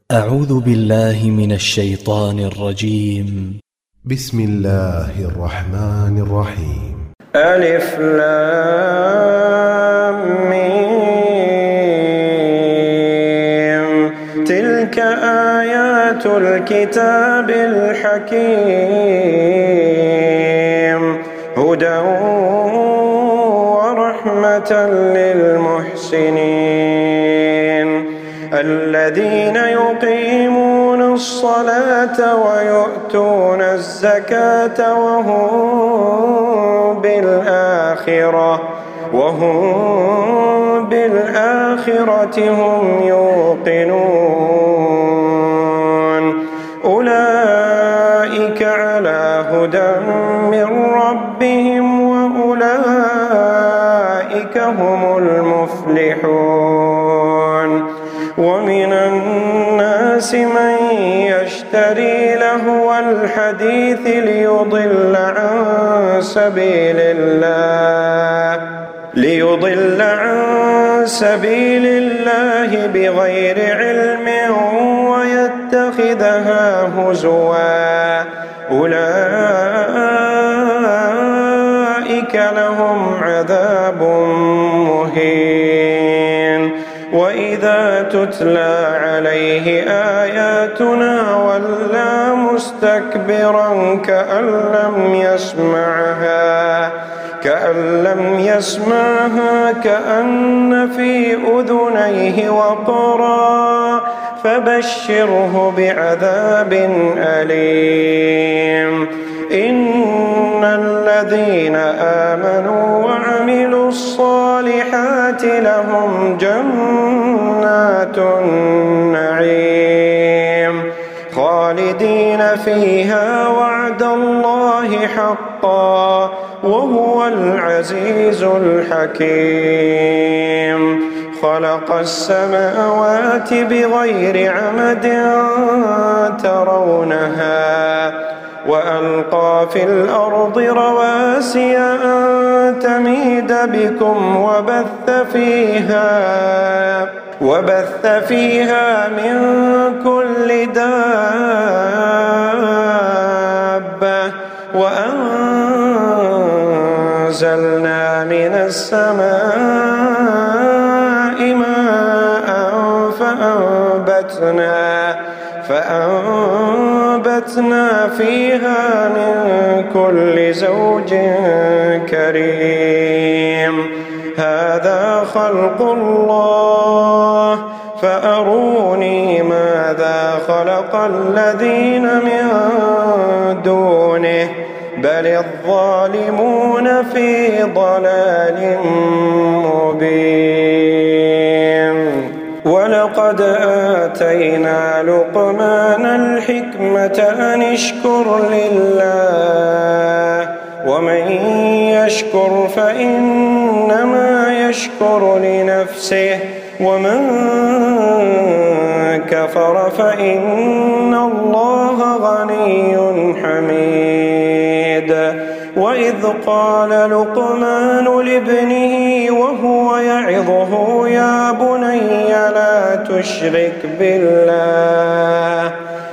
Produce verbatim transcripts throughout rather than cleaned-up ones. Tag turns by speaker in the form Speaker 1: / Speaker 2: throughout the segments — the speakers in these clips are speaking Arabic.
Speaker 1: أعوذ بالله من الشيطان الرجيم.
Speaker 2: بسم الله الرحمن الرحيم.
Speaker 3: ألف لام ميم. تلك آيات الكتاب الحكيم هدى ورحمة للمحسنين الذين يقيمون الصلاة ويؤتون الزكاة وهم بالآخرة وهم بالآخرة هم يوقنون أولئك على هدى من ربهم وأولئك هم المفلحون. ومن الناس من يشتري لهو الحديث ليضل عن سبيل الله ليضل عن سبيل الله بغير علم ويتخذها هزوا أولئك لهم عذاب مهين. وإذا تتلى عليه آياتنا ولى مستكبرا كأن لم يسمعها كأن لم يسمعها كأن في أذنيه وقرا فبشره بعذاب أليم. إن الذين آمنوا وعملوا الصالحات لهم جنات النعيم خالدين فيها وعد الله حقا وهو العزيز الحكيم. خلق السماوات بغير عمد ترونها وألقى في الأرض رواسي أن تميد بكم وبث فيها وبث فيها من كل دابة وأنزلنا من السماء ماء فأنبتنا فأنبتنا فيها من كل زوج كريم. هذا خلق الله فأروني ماذا خلق الذين من دونه بل الظالمون في ضلال مبين. ولقد آتينا لقمان الحكمة أن اشكر لله ومن يشكر فإنما يشكر لنفسه ومن كفر فإن الله غني حميد. وإذ قال لقمان لابنه وهو يعظه يا بني لا تشرك بالله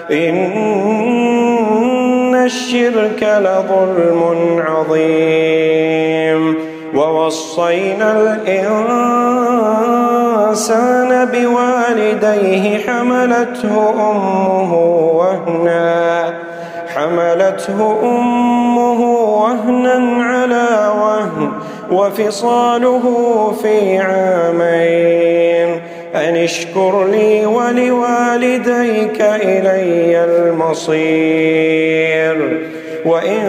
Speaker 3: إن الشرك لظلم عظيم. ووصينا الإنسان بوالديه حملته أمه وهنا حملته أمه وهنا على وهن وفصاله في عامين أن اشكر لي ولوالديك إلي المصير. وإن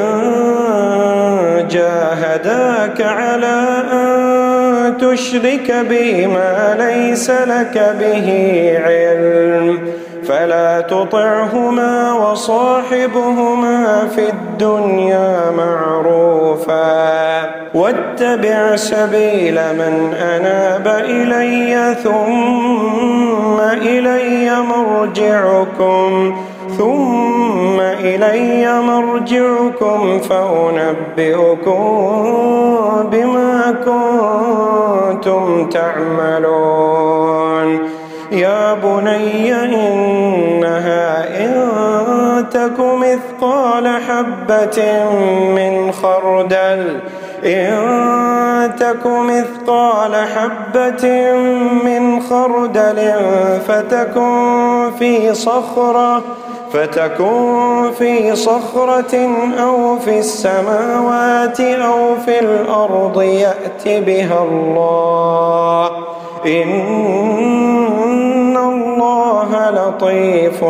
Speaker 3: جاهداك على أن تشرك بي ما ليس لك به علم فلا تطعهما وصاحبهما في الدنيا معروفا واتبع سبيل من أناب إلي ثم إلي مرجعكم ثم إلي مرجعكم فأنبئكم بما كنتم تعملون. يا بني إن تك مثقال حبة من خردل إن تك مثقال حبة من خردل فتكن في صخرة فتكن في صخرة أو في السماوات أو في الأرض يأت بها الله إن الله لطيف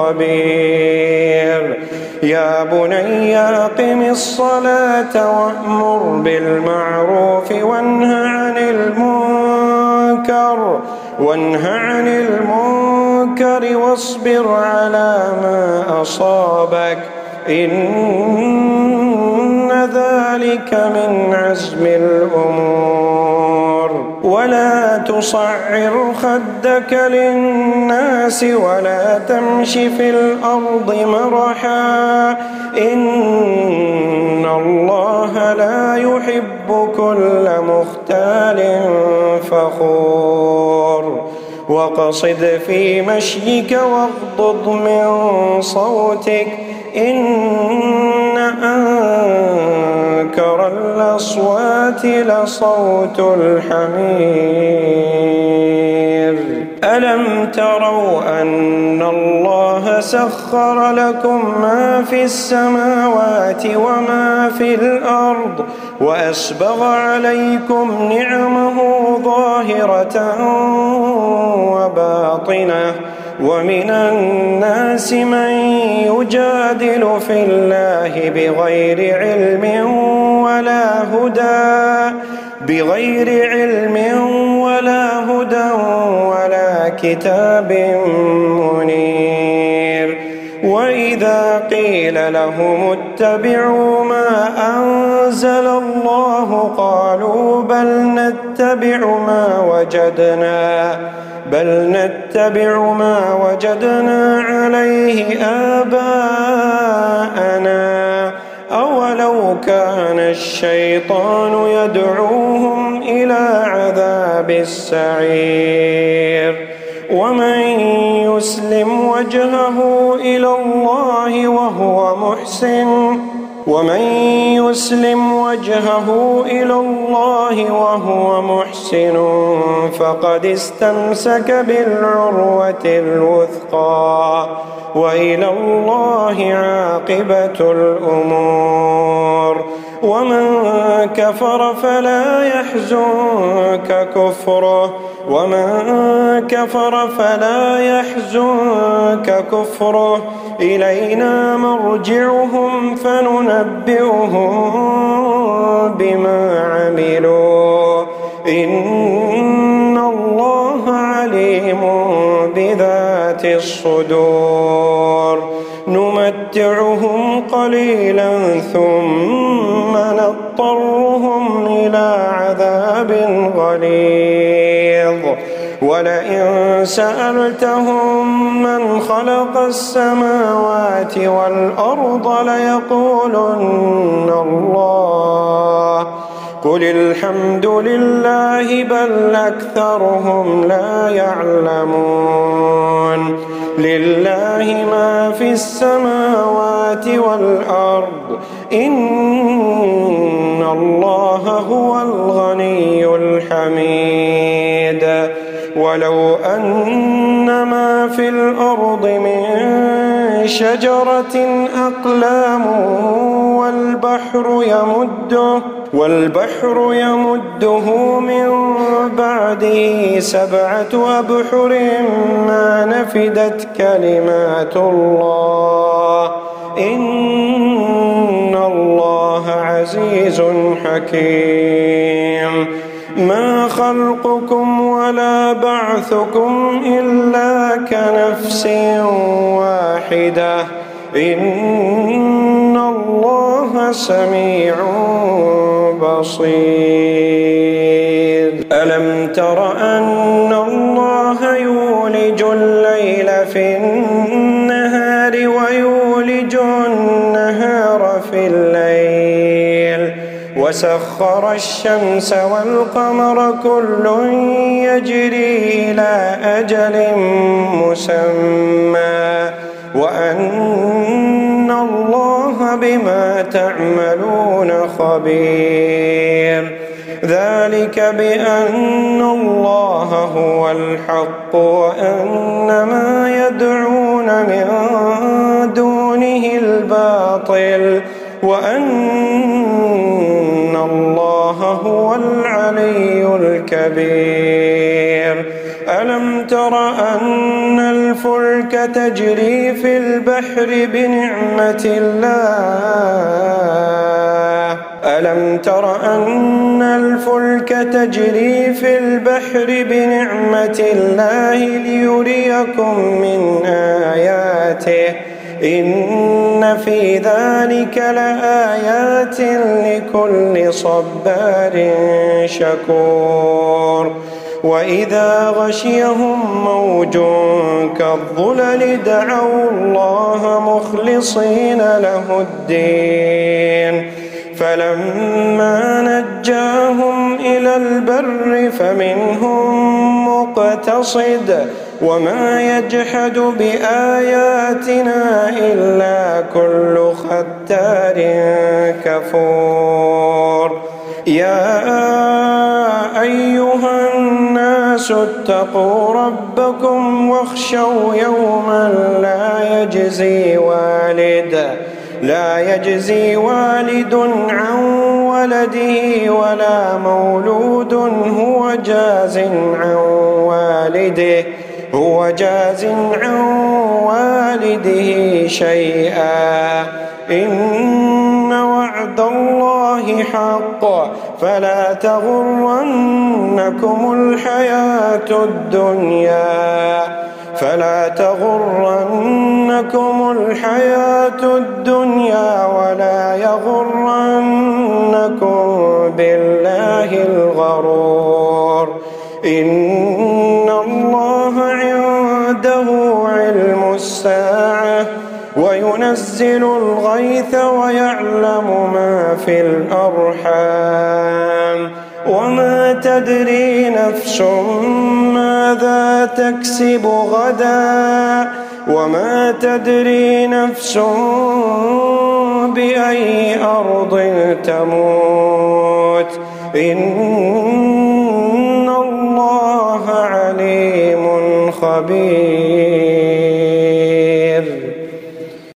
Speaker 3: خبير. يا بني أقم الصلاة وأمر بالمعروف وانه عن المنكر وانه عن المنكر واصبر على ما أصابك إن ذلك من عزم الأمور. ولا تصعر خدك للناس ولا تمش في الأرض مرحا إن الله لا يحب كل مختال فخور. وقصد في مشيك واغضض من صوتك إن أنكر الأصوات لصوت الحمير. ألم تروا أن الله سخر لكم ما في السماوات وما في الأرض وأسبغ عليكم نعمه ظاهرة وباطنة ومن الناس من يجادل في الله بغير علم ولا هدى بغير علم ولا هدى ولا كتاب منير. وإذا قيل لهم اتبعوا ما أنزل الله قالوا بل نتبع ما وجدنا بل نتبع ما وجدنا عليه آباءنا أولو كان الشيطان يدعوهم إلى عذاب السعير. ومن يسلم وجهه إلى الله وهو محسن ومن يسلم وجهه إلى الله وهو محسن فقد استمسك بالعروة الوثقى وإلى الله عاقبة الأمور. ومن كفر فلا يحزنك كفره ومن كفر فلا يحزنك كفره إلينا مرجعهم فننبئهم بما عملوا إن الله عليم بذات الصدور. نمتعهم قليلا ثم نضطرهم إلى عذاب غليظ. ولئن سألتهم من خلق السماوات والأرض ليقولن الله قل الحمد لله بل أكثرهم لا يعلمون. لله ما في السماوات والأرض إن الله هو الغني الحميد. ولو أن ما في الأرض من شجرة أقلام والبحر يمده والبحر يمده من بعده سبعة أبحر ما نفدت كلمات الله إن الله عزيز حكيم. ما خلقكم ولا بعثكم إلا كنفس واحدة إن الله سميع بصير. ألم تر أن الله يولج الليل في النهار ويولج النهار في الليل وسخر الشمس والقمر كل يجري إلى أجل مسمى وأن الله بما تعملون خبير. ذلك بأن الله هو الحق وأن ما يدعون من دونه الباطل وأن الله هو العلي الكبير. ألم تر أن الفلك تجري في البحر بنعمة الله ألم تر أن الفلك تجري في البحر بنعمة الله ليريكم من آياته إن في ذلك لآيات لكل صبار شكور. وإذا غشيهم موج كالظلل دعوا الله مخلصين له الدين فلما نجاهم إلى البر فمنهم مقتصد وما يجحد بآياتنا إلا كل ختار كفور. يا أيها الناس اتقوا ربكم واخشوا يوما لا يجزي والد لا يجزي والد عن ولده ولا مولود هو جاز عن والده هو جاز عن والده شيئا إن وعد الله حق فلا تغرنكم الحياة الدنيا فلا تغرنكم الحياة الدنيا ولا يغرنكم بالله الغرور. إن الله عنده علم الساعة وينزل الغيث ويعلم ما في الأرحام وما تدري نفس ماذا تكسب غدا وما تدري نفس بأي أرض تموت إن الله عليم خبير.